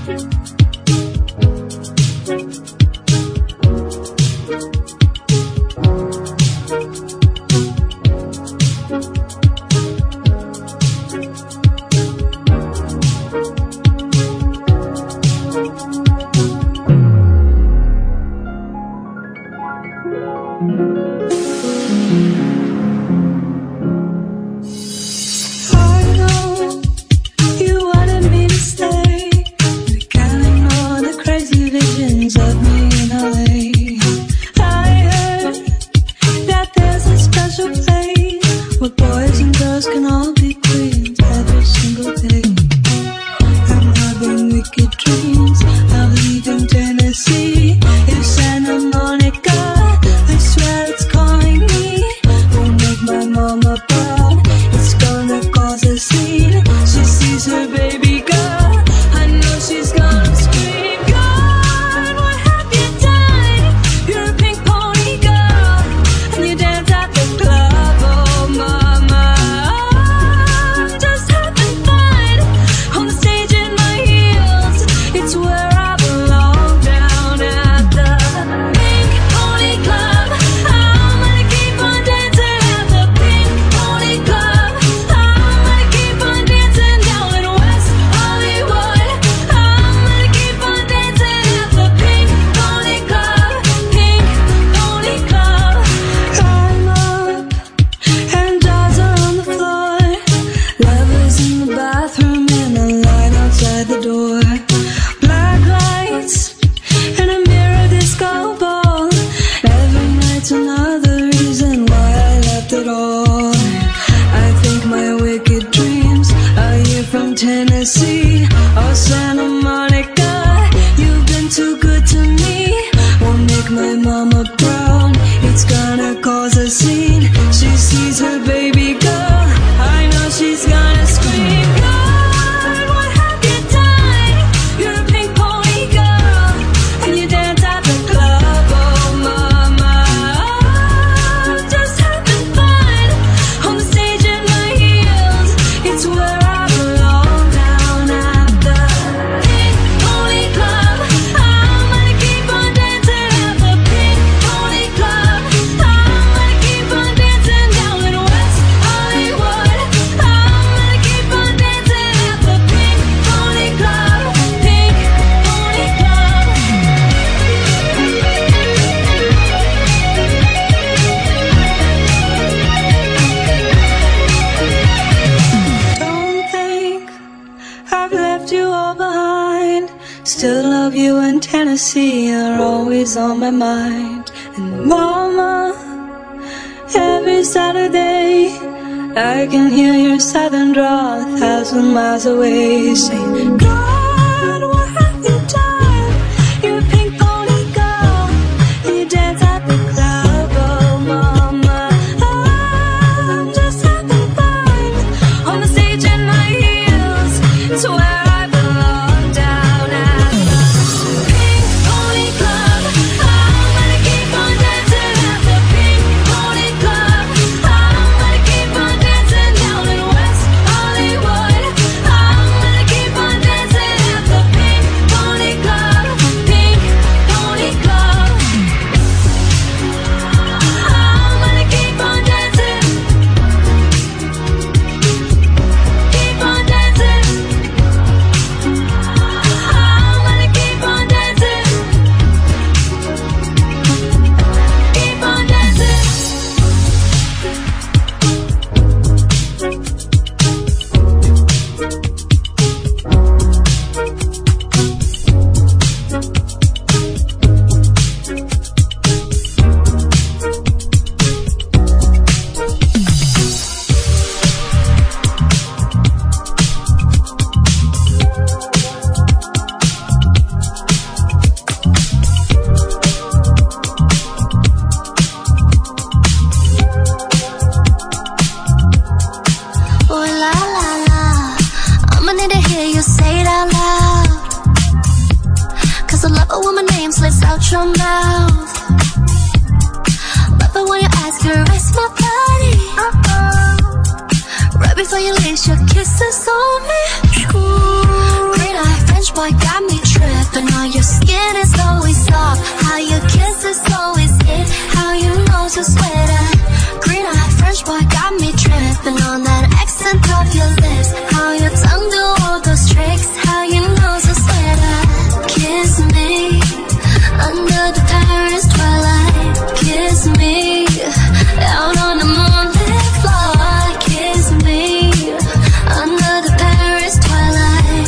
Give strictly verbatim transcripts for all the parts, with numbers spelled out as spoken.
On my mind. And mama, every Saturday I can hear your southern drawl a thousand miles away, saying, God, what have you done? You're a pink pony girl, and you dance at the club. Oh mama, I'm just having fun on the stage in my heels. It's where I belong, down at the Pink Pony Club. Your mouth, love it when you ask to rest my body. Uh-oh. Right before you lace your kisses on me. Ooh. Green eye French boy got me tripping on that accent of your lips. How your tongue do all those tricks. How your nose is sweater. Kiss me under the Paris twilight. Kiss me out on the moonlit floor. Kiss me under the Paris twilight.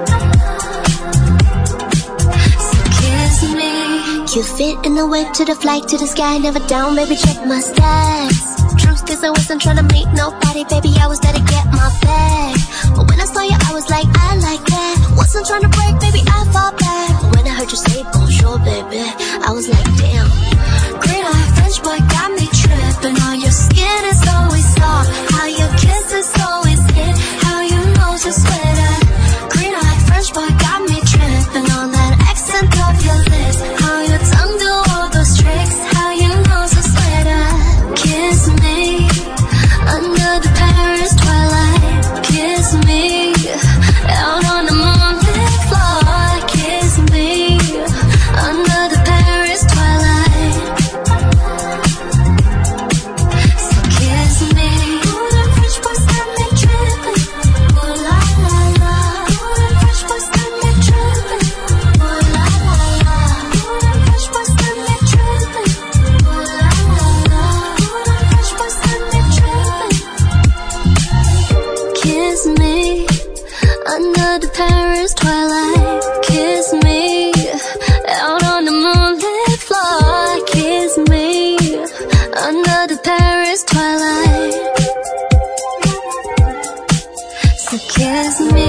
So kiss me. You fit in the wave to the flight to the sky. Never down, baby, check my stats. Truth is I wasn't trying to meet nobody, baby, I was there to get my bag. But when I saw you, I was like, I like that. Wasn't trying to break, baby, I fought back. When I heard you say bonjour, baby, I was like, damn. Green eye French boy got me tripping. How your skin is always soft. How your kiss is always hit. How your nose is sweater. Green eye French boy got me tripping on that accent of your lips. How your tongue do all those tricks. How your nose is sweater. Kiss me under the Paris twilight. Kiss me out on the moonlit floor. Kiss me under the Paris twilight. So kiss me. Ooh, the French boys got me tripping. Ooh la la la. Ooh, the French boys got me tripping. Ooh la la la. Ooh, the French boys got me tripping. Ooh la la la. Ooh, the French boys got me tripping. Kiss me under the Paris twilight. Kiss me out on the moonlit floor. Kiss me under the Paris twilight. So kiss me.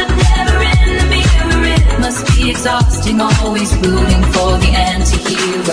Always rooting for the anti-hero.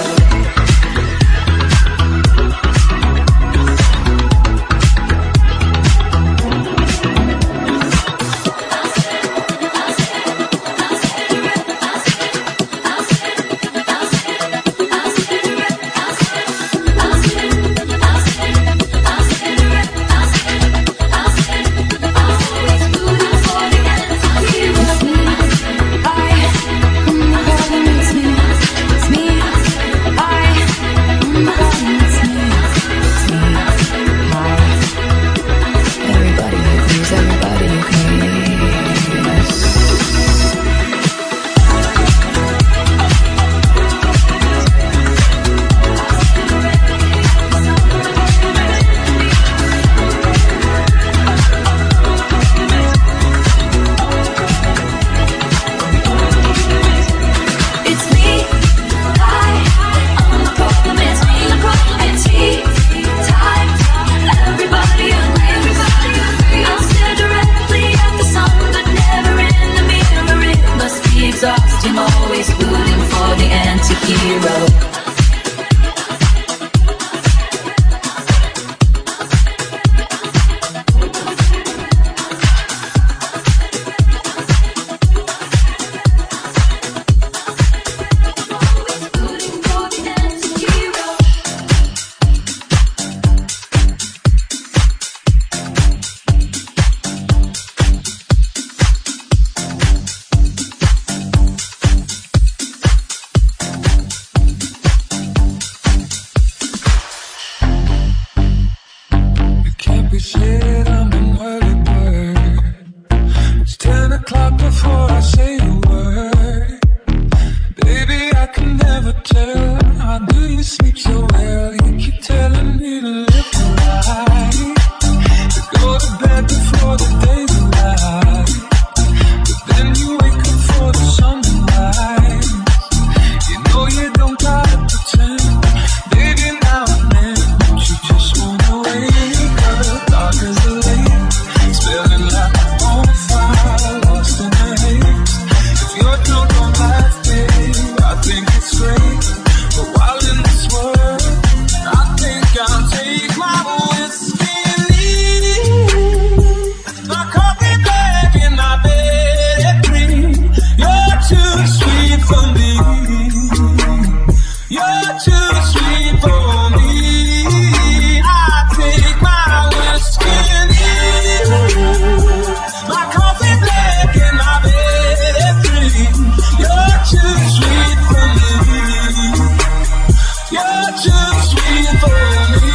ten o'clock before I say a word. Baby, I can never tell. How do you sleep so well? You keep telling me to live the life, to go to bed before the day's alive. But then you wake up for the sun to rise. You know you don't gotta pretend. Baby, now and then, don't you just wanna wake up? Dark as the lake, smelling like a bonfire, lost in the haze. If you're drunk on life, babe, I think it's great. But while in this world, I think I'll take my whiskey and leave. My coffee black in my bed at three. You're too sweet for me. You're too sweet for me. I take my whiskey and leave. My coffee black in my bed at three. You're too sweet for me. You're too sweet for me.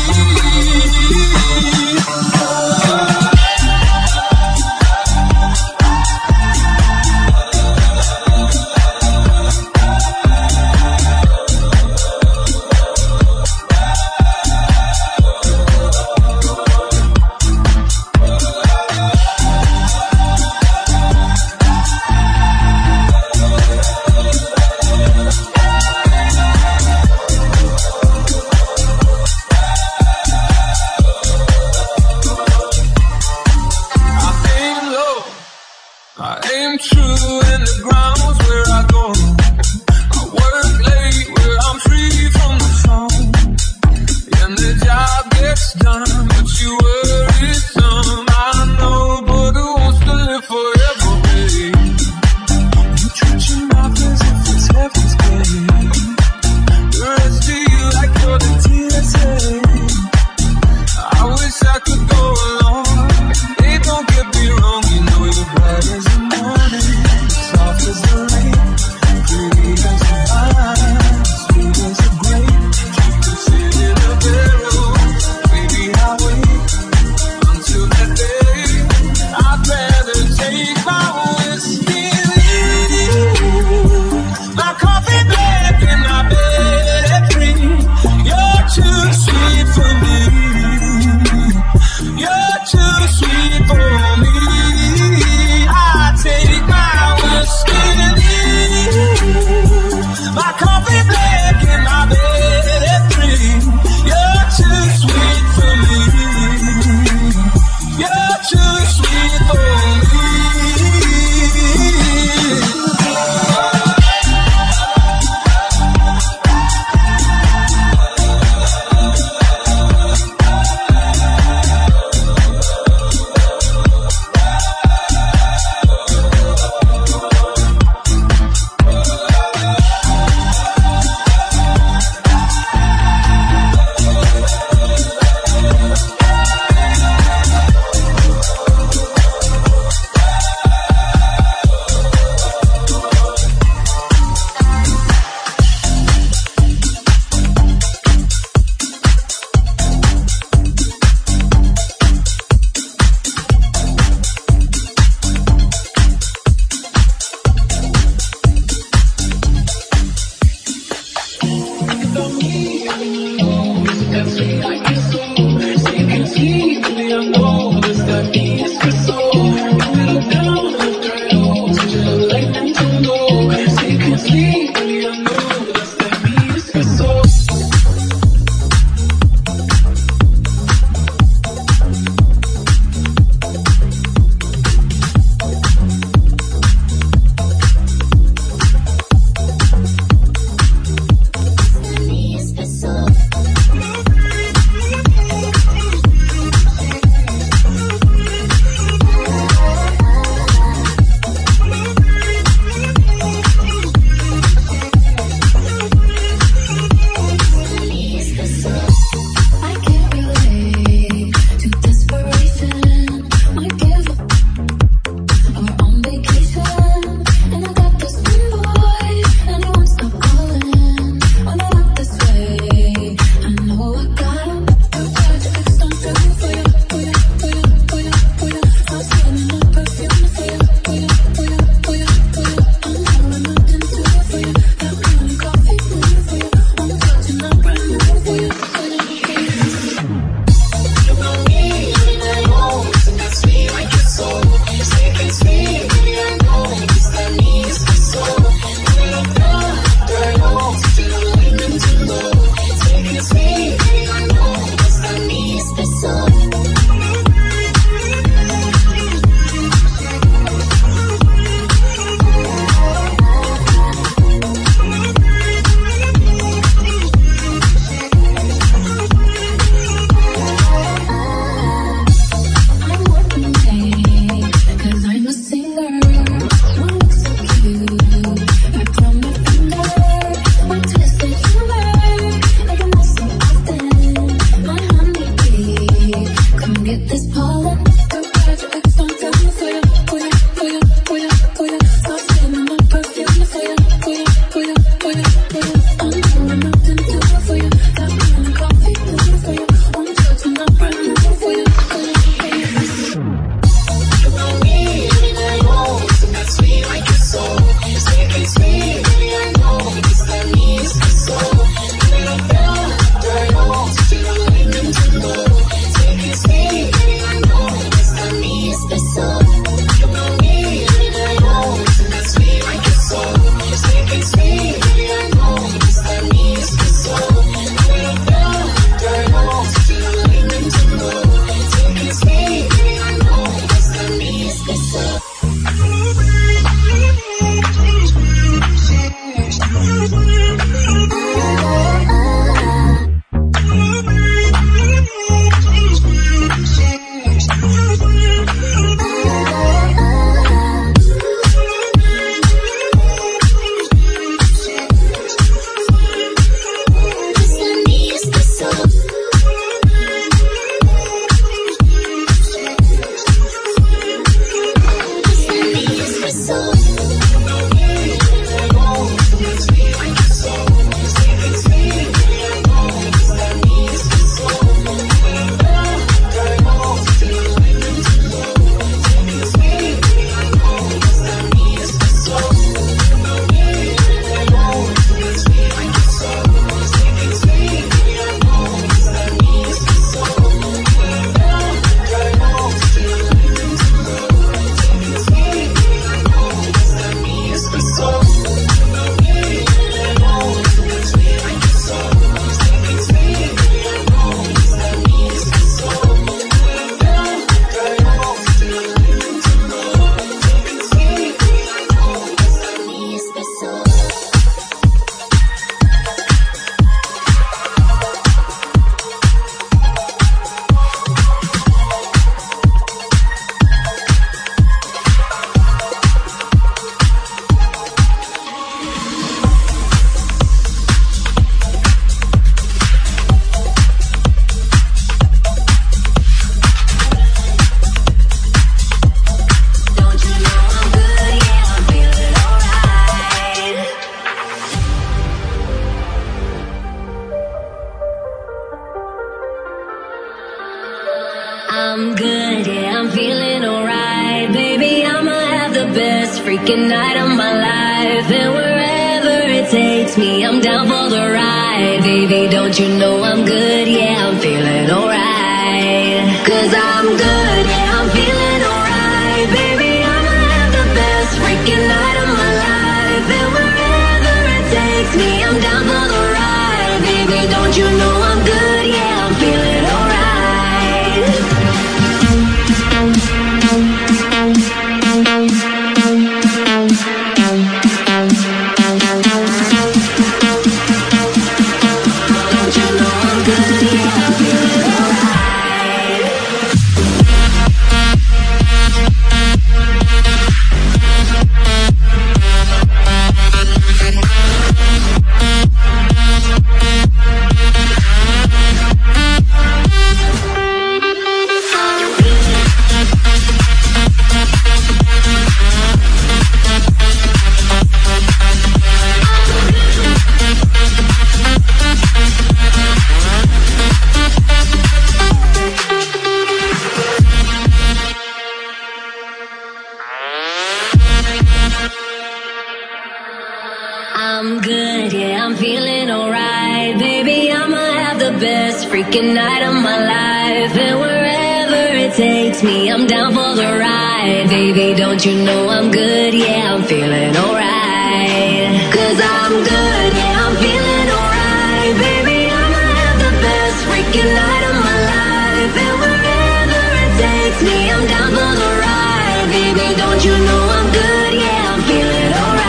I aim true in the grounds where I go. I work late where I'm free from the phone. And the job gets done, but you worry some. I know, but who wants to live forever, babe? You treat your mouth as if it's heaven's gate. The rest of you like you're the T S A. I wish I could go along. Hey, don't get me wrong, you know you're bright as the morning, soft as the rain, pretty as the vine, sweet as a grape. You can sit in a barrel, baby, I'll wait. freaking night of my life. And wherever it takes me, I'm down for the ride. Baby, don't you know I'm good? Yeah, I'm feeling alright. Cause I'm good, yeah, I'm feeling alright. Baby, I'ma have the best freaking night of my life. And wherever it takes me, I'm down for the ride. Baby, don't you know I'm good? Yeah, I'm feeling alright. I'm good, yeah, I'm feeling alright. Baby, I'ma have the best freaking night of my life. And wherever it takes me, I'm down for the ride. Baby, don't you know I'm good? Yeah, I'm feeling alright. Cause I'm good, yeah, I'm feeling alright. Baby, I'ma have the best freaking night of my life. And wherever it takes me, I'm down for the ride. Baby, don't you know I'm good? Yeah, I'm feeling alright.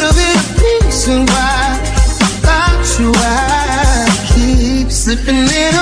Slipping in